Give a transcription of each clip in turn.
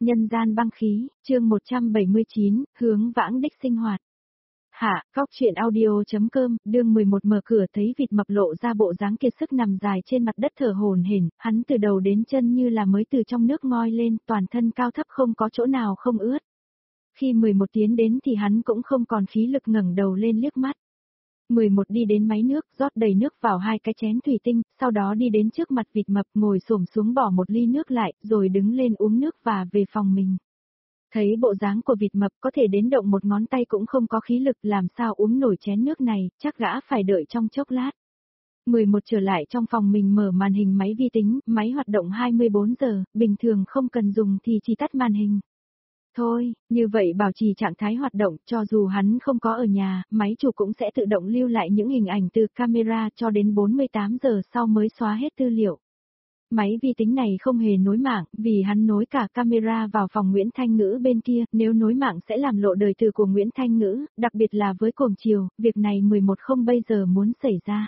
Nhân gian băng khí, chương 179, hướng vãng đích sinh hoạt. Hạ, Cóc truyện audio.com, đương 11 mở cửa thấy vịt mập lộ ra bộ dáng kiệt sức nằm dài trên mặt đất thở hổn hển, hắn từ đầu đến chân như là mới từ trong nước ngoi lên, toàn thân cao thấp không có chỗ nào không ướt. Khi 11 tiến đến thì hắn cũng không còn khí lực ngẩng đầu lên liếc mắt. 11 đi đến máy nước, rót đầy nước vào 2 cái chén thủy tinh, sau đó đi đến trước mặt vịt mập ngồi xổm xuống bỏ một ly nước lại, rồi đứng lên uống nước và về phòng mình. Thấy bộ dáng của vịt mập có thể đến động một ngón tay cũng không có khí lực, làm sao uống nổi chén nước này, chắc gã phải đợi trong chốc lát. 11 trở lại trong phòng mình mở màn hình máy vi tính, máy hoạt động 24 giờ, bình thường không cần dùng thì chỉ tắt màn hình. Thôi, như vậy bảo trì trạng thái hoạt động, cho dù hắn không có ở nhà, máy chủ cũng sẽ tự động lưu lại những hình ảnh từ camera cho đến 48 giờ sau mới xóa hết tư liệu. Máy vi tính này không hề nối mạng, vì hắn nối cả camera vào phòng Nguyễn Thanh Ngữ bên kia, nếu nối mạng sẽ làm lộ đời tư của Nguyễn Thanh Ngữ, đặc biệt là với Cuồng Chiều, việc này 11 không bây giờ muốn xảy ra.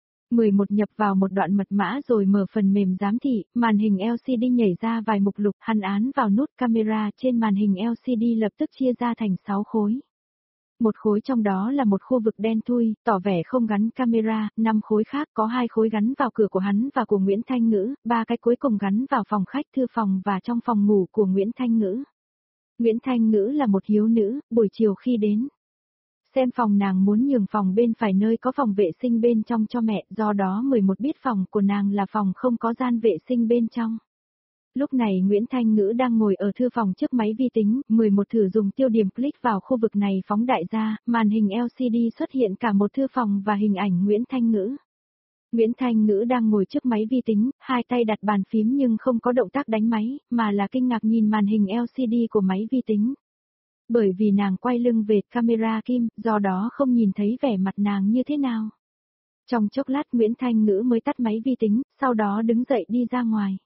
11 nhập vào một đoạn mật mã rồi mở phần mềm giám thị, màn hình LCD nhảy ra vài mục lục, hắn án vào nút camera trên màn hình LCD lập tức chia ra thành 6 khối. Một khối trong đó là một khu vực đen thui, tỏ vẻ không gắn camera, 5 khối khác có 2 khối gắn vào cửa của hắn và của Nguyễn Thanh Ngữ, 3 cái cuối cùng gắn vào phòng khách, thư phòng và trong phòng ngủ của Nguyễn Thanh Ngữ. Nguyễn Thanh Ngữ là một hiếu nữ, buổi chiều khi đến xem phòng nàng muốn nhường phòng bên phải nơi có phòng vệ sinh bên trong cho mẹ, do đó 11 biết phòng của nàng là phòng không có gian vệ sinh bên trong. Lúc này Nguyễn Thanh Ngữ đang ngồi ở thư phòng trước máy vi tính, 11 thử dùng tiêu điểm click vào khu vực này phóng đại ra, màn hình LCD xuất hiện cả một thư phòng và hình ảnh Nguyễn Thanh Ngữ. Nguyễn Thanh Ngữ đang ngồi trước máy vi tính, hai tay đặt bàn phím nhưng không có động tác đánh máy, mà là kinh ngạc nhìn màn hình LCD của máy vi tính. Bởi vì nàng quay lưng về camera kim, do đó không nhìn thấy vẻ mặt nàng như thế nào. Trong chốc lát Nguyễn Thanh Ngữ mới tắt máy vi tính, sau đó đứng dậy đi ra ngoài.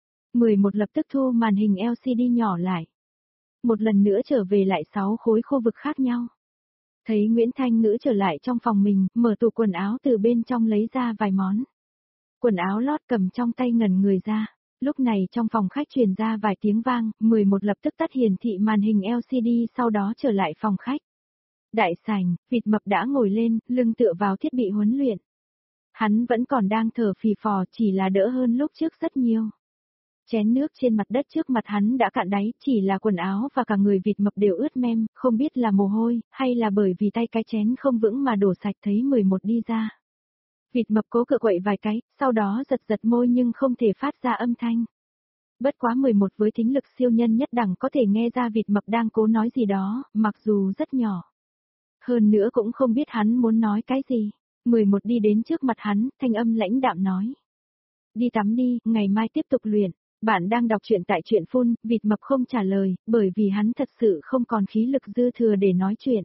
11 lập tức thu màn hình LCD nhỏ lại. Một lần nữa trở về lại 6 khối khu vực khác nhau. Thấy Nguyễn Thanh Ngữ trở lại trong phòng mình, mở tủ quần áo từ bên trong lấy ra vài món quần áo lót cầm trong tay ngẩn người ra. Lúc này trong phòng khách truyền ra vài tiếng vang, 11 lập tức tắt hiển thị màn hình LCD sau đó trở lại phòng khách. Đại sảnh, vịt mập đã ngồi lên, lưng tựa vào thiết bị huấn luyện. Hắn vẫn còn đang thở phì phò, chỉ là đỡ hơn lúc trước rất nhiều. Chén nước trên mặt đất trước mặt hắn đã cạn đáy, chỉ là quần áo và cả người vịt mập đều ướt mem, không biết là mồ hôi, hay là bởi vì tay cái chén không vững mà đổ sạch. Thấy 11 đi ra. Vịt mập cố cựa quậy vài cái, sau đó giật giật môi nhưng không thể phát ra âm thanh. Bất quá 11 với thính lực siêu nhân nhất đẳng có thể nghe ra vịt mập đang cố nói gì đó, mặc dù rất nhỏ. Hơn nữa cũng không biết hắn muốn nói cái gì. 11 đi đến trước mặt hắn, thanh âm lãnh đạm nói. Đi tắm đi, ngày mai tiếp tục luyện. Bạn đang đọc truyện tại truyện phun, vịt mập không trả lời, bởi vì hắn thật sự không còn khí lực dư thừa để nói chuyện.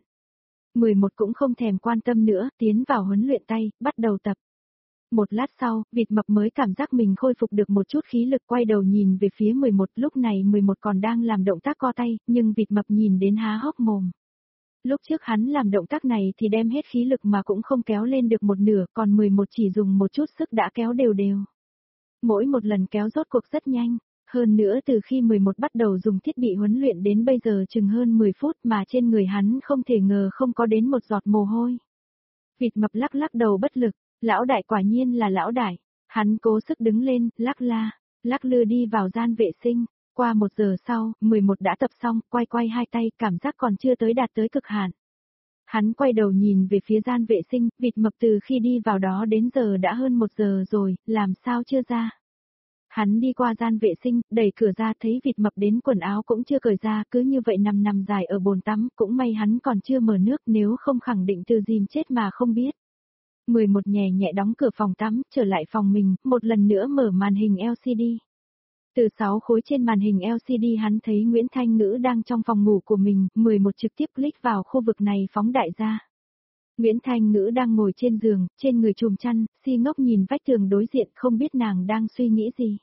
11 cũng không thèm quan tâm nữa, tiến vào huấn luyện tay, bắt đầu tập. Một lát sau, vịt mập mới cảm giác mình khôi phục được một chút khí lực, quay đầu nhìn về phía 11, lúc này 11 còn đang làm động tác co tay, nhưng vịt mập nhìn đến há hốc mồm. Lúc trước hắn làm động tác này thì đem hết khí lực mà cũng không kéo lên được một nửa, còn 11 chỉ dùng một chút sức đã kéo đều đều. Mỗi một lần kéo rốt cuộc rất nhanh, hơn nữa từ khi 11 bắt đầu dùng thiết bị huấn luyện đến bây giờ chừng hơn 10 phút mà trên người hắn không thể ngờ không có đến một giọt mồ hôi. Vịt mập lắc lắc đầu bất lực, lão đại quả nhiên là lão đại, hắn cố sức đứng lên, lắc lư đi vào gian vệ sinh. Qua 1 giờ sau, 11 đã tập xong, quay hai tay, cảm giác còn chưa đạt tới cực hạn. Hắn quay đầu nhìn về phía gian vệ sinh, vịt mập từ khi đi vào đó đến giờ đã hơn 1 giờ rồi, làm sao chưa ra. Hắn đi qua gian vệ sinh, đẩy cửa ra thấy vịt mập đến quần áo cũng chưa cởi ra, cứ như vậy nằm dài ở bồn tắm, cũng may hắn còn chưa mở nước, nếu không khẳng định từ dìm chết mà không biết. 11 nhẹ nhẹ đóng cửa phòng tắm, trở lại phòng mình, một lần nữa mở màn hình LCD. Từ 6 khối trên màn hình LCD hắn thấy Nguyễn Thanh Ngữ đang trong phòng ngủ của mình, 11 trực tiếp click vào khu vực này phóng đại ra. Nguyễn Thanh Ngữ đang ngồi trên giường, trên người trùm chăn, si ngốc nhìn vách tường đối diện không biết nàng đang suy nghĩ gì.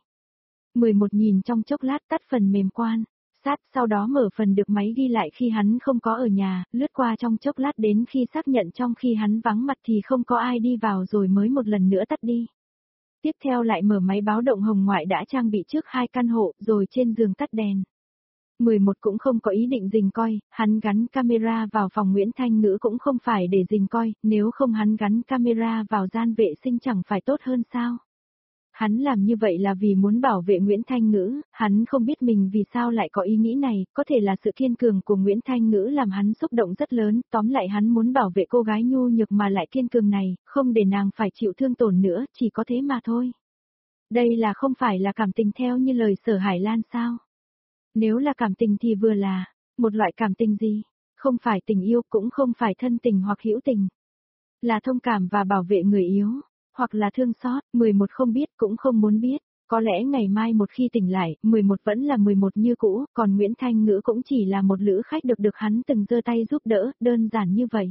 11 nhìn trong chốc lát tắt phần mềm quan sát, sau đó mở phần được máy ghi lại khi hắn không có ở nhà, lướt qua trong chốc lát đến khi xác nhận trong khi hắn vắng mặt thì không có ai đi vào rồi mới một lần nữa tắt đi. Tiếp theo lại mở máy báo động hồng ngoại đã trang bị trước 2 căn hộ, rồi trên giường tắt đèn. 11 cũng không có ý định rình coi, hắn gắn camera vào phòng Nguyễn Thanh Ngữ cũng không phải để rình coi, nếu không hắn gắn camera vào gian vệ sinh chẳng phải tốt hơn sao. Hắn làm như vậy là vì muốn bảo vệ Nguyễn Thanh Ngữ, hắn không biết mình vì sao lại có ý nghĩ này, có thể là sự kiên cường của Nguyễn Thanh Ngữ làm hắn xúc động rất lớn, tóm lại hắn muốn bảo vệ cô gái nhu nhược mà lại kiên cường này, không để nàng phải chịu thương tổn nữa, chỉ có thế mà thôi. Đây là không phải là cảm tình theo như lời Sở Hải Lan sao? Nếu là cảm tình thì vừa là, một loại cảm tình gì? Không phải tình yêu cũng không phải thân tình hoặc hữu tình. Là thông cảm và bảo vệ người yếu, hoặc là thương xót, 11 không biết cũng không muốn biết. Có lẽ ngày mai một khi tỉnh lại, 11 vẫn là 11 như cũ, còn Nguyễn Thanh Ngữ cũng chỉ là một lữ khách được hắn từng giơ tay giúp đỡ, đơn giản như vậy.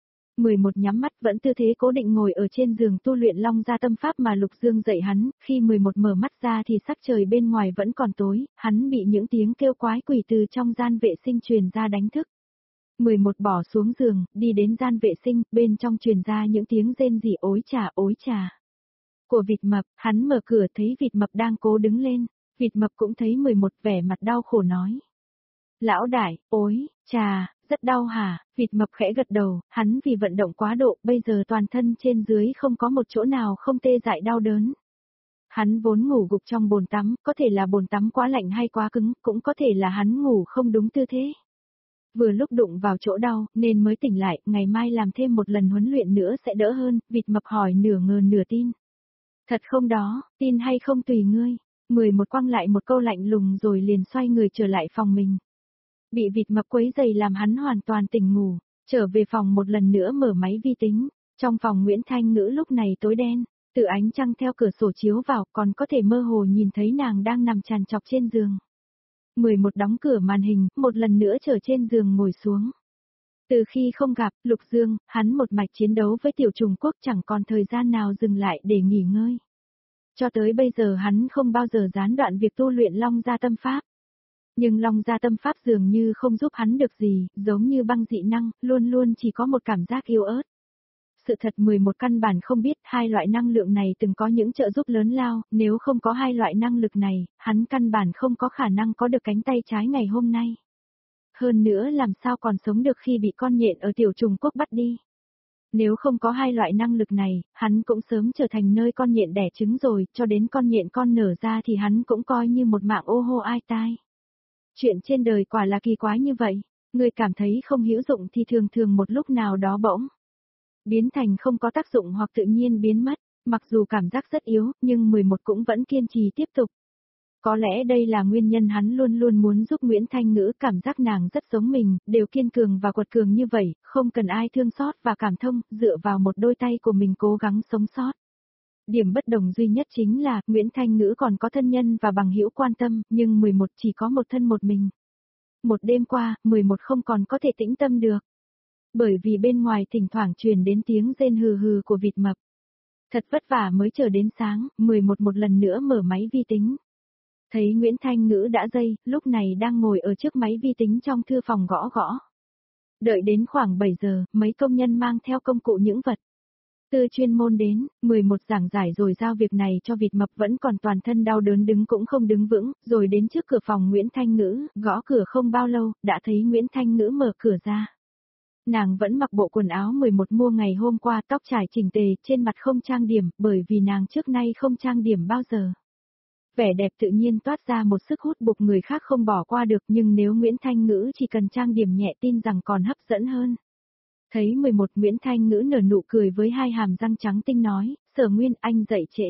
11 nhắm mắt vẫn tư thế cố định ngồi ở trên giường tu luyện Long Gia Tâm Pháp mà Lục Dương dạy hắn, khi 11 mở mắt ra thì sắc trời bên ngoài vẫn còn tối, hắn bị những tiếng kêu quái quỷ từ trong gian vệ sinh truyền ra đánh thức. 11 bỏ xuống giường, đi đến gian vệ sinh, bên trong truyền ra những tiếng rên rỉ ối trà. Của vịt mập, hắn mở cửa thấy vịt mập đang cố đứng lên, vịt mập cũng thấy 11 vẻ mặt đau khổ nói. Lão đại, ối, trà, rất đau hả, vịt mập khẽ gật đầu, hắn vì vận động quá độ, bây giờ toàn thân trên dưới không có một chỗ nào không tê dại đau đớn. Hắn vốn ngủ gục trong bồn tắm, có thể là bồn tắm quá lạnh hay quá cứng, cũng có thể là hắn ngủ không đúng tư thế. Vừa lúc đụng vào chỗ đau, nên mới tỉnh lại, ngày mai làm thêm một lần huấn luyện nữa sẽ đỡ hơn, vịt mập hỏi nửa ngờ nửa tin. Thật không đó, tin hay không tùy ngươi. 11 quăng lại một câu lạnh lùng rồi liền xoay người trở lại phòng mình. Bị vịt mập quấy giày làm hắn hoàn toàn tỉnh ngủ, trở về phòng một lần nữa mở máy vi tính. Trong phòng Nguyễn Thanh Ngữ lúc này tối đen, từ ánh trăng theo cửa sổ chiếu vào còn có thể mơ hồ nhìn thấy nàng đang nằm trằn trọc trên giường. 11 đóng cửa màn hình, một lần nữa trở trên giường ngồi xuống. Từ khi không gặp Lục Dương, hắn một mạch chiến đấu với tiểu trùng quốc chẳng còn thời gian nào dừng lại để nghỉ ngơi. Cho tới bây giờ hắn không bao giờ gián đoạn việc tu luyện Long Gia Tâm Pháp. Nhưng Long Gia Tâm Pháp dường như không giúp hắn được gì, giống như băng dị năng, luôn luôn chỉ có một cảm giác yếu ớt. Sự thật 11 căn bản không biết hai loại năng lượng này từng có những trợ giúp lớn lao, nếu không có hai loại năng lực này, hắn căn bản không có khả năng có được cánh tay trái ngày hôm nay. Hơn nữa làm sao còn sống được khi bị con nhện ở tiểu trùng quốc bắt đi. Nếu không có hai loại năng lực này, hắn cũng sớm trở thành nơi con nhện đẻ trứng rồi, cho đến con nhện con nở ra thì hắn cũng coi như một mạng ô hô ai tai. Chuyện trên đời quả là kỳ quái như vậy, người cảm thấy không hữu dụng thì thường thường một lúc nào đó bỗng biến thành không có tác dụng hoặc tự nhiên biến mất, mặc dù cảm giác rất yếu, nhưng 11 cũng vẫn kiên trì tiếp tục. Có lẽ đây là nguyên nhân hắn luôn luôn muốn giúp Nguyễn Thanh Ngữ, cảm giác nàng rất giống mình, đều kiên cường và quật cường như vậy, không cần ai thương xót và cảm thông, dựa vào một đôi tay của mình cố gắng sống sót. Điểm bất đồng duy nhất chính là, Nguyễn Thanh Ngữ còn có thân nhân và bằng hữu quan tâm, nhưng 11 chỉ có một thân một mình. Một đêm qua, 11 không còn có thể tĩnh tâm được. Bởi vì bên ngoài thỉnh thoảng truyền đến tiếng rên hừ hừ của vịt mập. Thật vất vả mới chờ đến sáng, 11 một lần nữa mở máy vi tính. Thấy Nguyễn Thanh Ngữ đã dây, lúc này đang ngồi ở trước máy vi tính trong thư phòng gõ gõ. Đợi đến khoảng 7 giờ, mấy công nhân mang theo công cụ những vật từ chuyên môn đến, 11 giảng giải rồi giao việc này cho vịt mập vẫn còn toàn thân đau đớn đứng cũng không đứng vững, rồi đến trước cửa phòng Nguyễn Thanh Ngữ, gõ cửa không bao lâu, đã thấy Nguyễn Thanh Ngữ mở cửa ra. Nàng vẫn mặc bộ quần áo 11 mua ngày hôm qua, tóc trải chỉnh tề, trên mặt không trang điểm, bởi vì nàng trước nay không trang điểm bao giờ. Vẻ đẹp tự nhiên toát ra một sức hút buộc người khác không bỏ qua được, nhưng nếu Nguyễn Thanh Ngữ chỉ cần trang điểm nhẹ tin rằng còn hấp dẫn hơn. Thấy 11 Nguyễn Thanh Ngữ nở nụ cười với hai hàm răng trắng tinh nói, Sở Nguyên anh dậy trễ.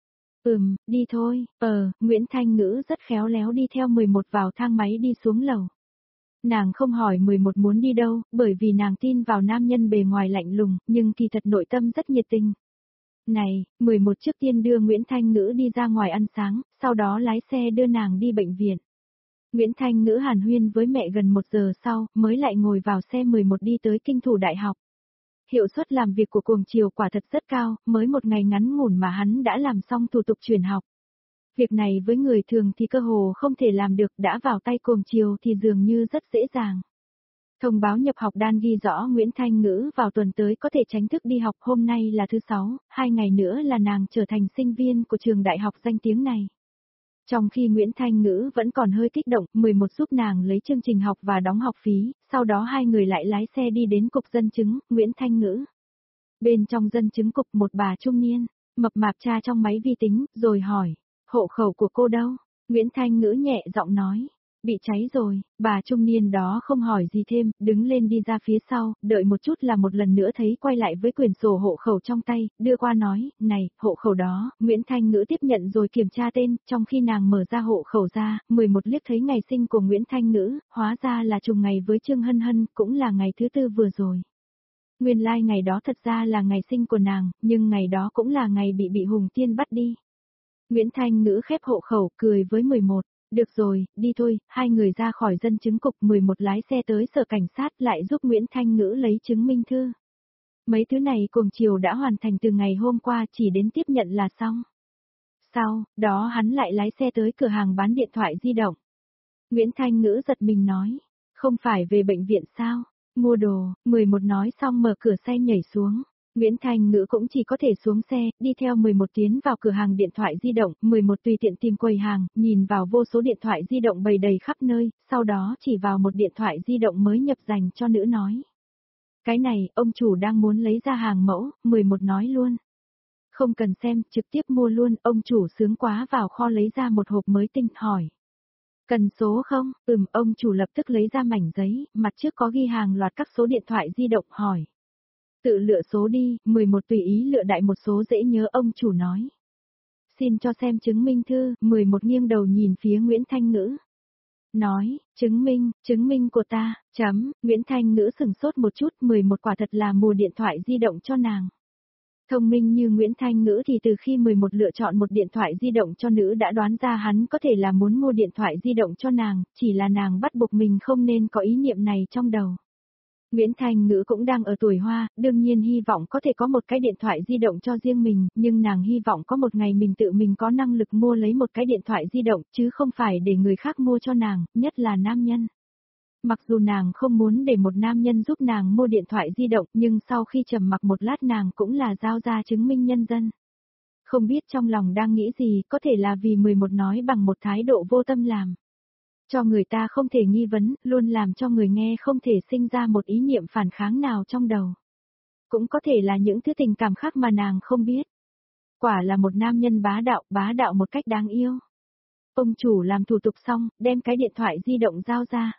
Đi thôi, Nguyễn Thanh Ngữ rất khéo léo đi theo 11 vào thang máy đi xuống lầu. Nàng không hỏi 11 muốn đi đâu, bởi vì nàng tin vào nam nhân bề ngoài lạnh lùng, nhưng kỳ thật nội tâm rất nhiệt tình. Này, 11 trước tiên đưa Nguyễn Thanh Ngữ đi ra ngoài ăn sáng, sau đó lái xe đưa nàng đi bệnh viện. Nguyễn Thanh Ngữ hàn huyên với mẹ gần 1 giờ sau, mới lại ngồi vào xe 11 đi tới Kinh Thủ Đại học. Hiệu suất làm việc của Cuồng Chiều quả thật rất cao, mới một ngày ngắn ngủn mà hắn đã làm xong thủ tục chuyển học. Việc này với người thường thì cơ hồ không thể làm được, đã vào tay Cuồng Chiều thì dường như rất dễ dàng. Thông báo nhập học đan ghi rõ Nguyễn Thanh Ngữ vào tuần tới có thể tránh thức đi học, hôm nay là thứ 6, 2 ngày nữa là nàng trở thành sinh viên của trường đại học danh tiếng này. Trong khi Nguyễn Thanh Ngữ vẫn còn hơi kích động, 11 giúp nàng lấy chương trình học và đóng học phí, sau đó hai người lại lái xe đi đến cục dân chứng, Nguyễn Thanh Ngữ. Bên trong dân chứng cục một bà trung niên, mập mạp tra trong máy vi tính, rồi hỏi, hộ khẩu của cô đâu? Nguyễn Thanh Ngữ nhẹ giọng nói, bị cháy rồi, bà trung niên đó không hỏi gì thêm, đứng lên đi ra phía sau, đợi một chút là một lần nữa thấy quay lại với quyển sổ hộ khẩu trong tay, đưa qua nói, này, hộ khẩu đó, Nguyễn Thanh Ngữ tiếp nhận rồi kiểm tra tên, trong khi nàng mở ra hộ khẩu ra, 11 liếc thấy ngày sinh của Nguyễn Thanh Ngữ, hóa ra là trùng ngày với Trương Hân Hân, cũng là ngày thứ tư vừa rồi. Nguyên lai ngày đó thật ra là ngày sinh của nàng, nhưng ngày đó cũng là ngày bị Hùng Tiên bắt đi. Nguyễn Thanh Ngữ khép hộ khẩu, cười với 11. Được rồi, đi thôi, hai người ra khỏi dân chứng cục 11 lái xe tới sở cảnh sát lại giúp Nguyễn Thanh Ngữ lấy chứng minh thư. Mấy thứ này cùng chiều đã hoàn thành từ ngày hôm qua chỉ đến tiếp nhận là xong. Sau, đó hắn lại lái xe tới cửa hàng bán điện thoại di động. Nguyễn Thanh Ngữ giật mình nói, không phải về bệnh viện sao? Mua đồ, 11 nói xong mở cửa xe nhảy xuống. Nguyễn Thanh Ngữ cũng chỉ có thể xuống xe, đi theo 11 tiến vào cửa hàng điện thoại di động, 11 tùy tiện tìm quầy hàng, nhìn vào vô số điện thoại di động bày đầy khắp nơi, sau đó chỉ vào một điện thoại di động mới nhập dành cho nữ nói. Cái này, ông chủ đang muốn lấy ra hàng mẫu, 11 nói luôn. Không cần xem, trực tiếp mua luôn, ông chủ sướng quá vào kho lấy ra một hộp mới tinh, hỏi. Cần số không? Ông chủ lập tức lấy ra mảnh giấy, mặt trước có ghi hàng loạt các số điện thoại di động, hỏi. Tự lựa số đi, 11 tùy ý lựa đại một số dễ nhớ, ông chủ nói. Xin cho xem chứng minh thư, 11 nghiêng đầu nhìn phía Nguyễn Thanh Ngữ. Nói, chứng minh của ta, Nguyễn Thanh Ngữ sửng sốt một chút, 11 quả thật là mua điện thoại di động cho nàng. Thông minh như Nguyễn Thanh Ngữ thì từ khi 11 lựa chọn một điện thoại di động cho nữ đã đoán ra hắn có thể là muốn mua điện thoại di động cho nàng, chỉ là nàng bắt buộc mình không nên có ý niệm này trong đầu. Nguyễn Thanh Ngữ cũng đang ở tuổi hoa, đương nhiên hy vọng có thể có một cái điện thoại di động cho riêng mình, nhưng nàng hy vọng có một ngày mình tự mình có năng lực mua lấy một cái điện thoại di động, chứ không phải để người khác mua cho nàng, nhất là nam nhân. Mặc dù nàng không muốn để một nam nhân giúp nàng mua điện thoại di động, nhưng sau khi trầm mặc một lát nàng cũng là giao ra chứng minh nhân dân. Không biết trong lòng đang nghĩ gì, có thể là vì 11 nói bằng một thái độ vô tâm làm. Cho người ta không thể nghi vấn, luôn làm cho người nghe không thể sinh ra một ý niệm phản kháng nào trong đầu. Cũng có thể là những thứ tình cảm khác mà nàng không biết. Quả là một nam nhân bá đạo một cách đáng yêu. Ông chủ làm thủ tục xong, đem cái điện thoại di động giao ra.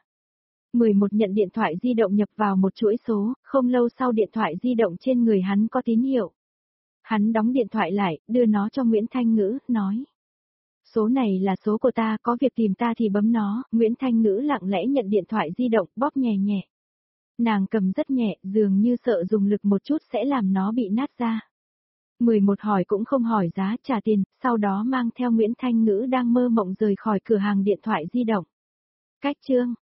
11 nhận điện thoại di động nhập vào một chuỗi số, không lâu sau điện thoại di động trên người hắn có tín hiệu. Hắn đóng điện thoại lại, đưa nó cho Nguyễn Thanh Ngữ, nói. Số này là số của ta, có việc tìm ta thì bấm nó, Nguyễn Thanh Ngữ lặng lẽ nhận điện thoại di động, bóp nhẹ nhẹ. Nàng cầm rất nhẹ, dường như sợ dùng lực một chút sẽ làm nó bị nát ra. 11 hỏi cũng không hỏi giá, trả tiền, sau đó mang theo Nguyễn Thanh Ngữ đang mơ mộng rời khỏi cửa hàng điện thoại di động. Cách chương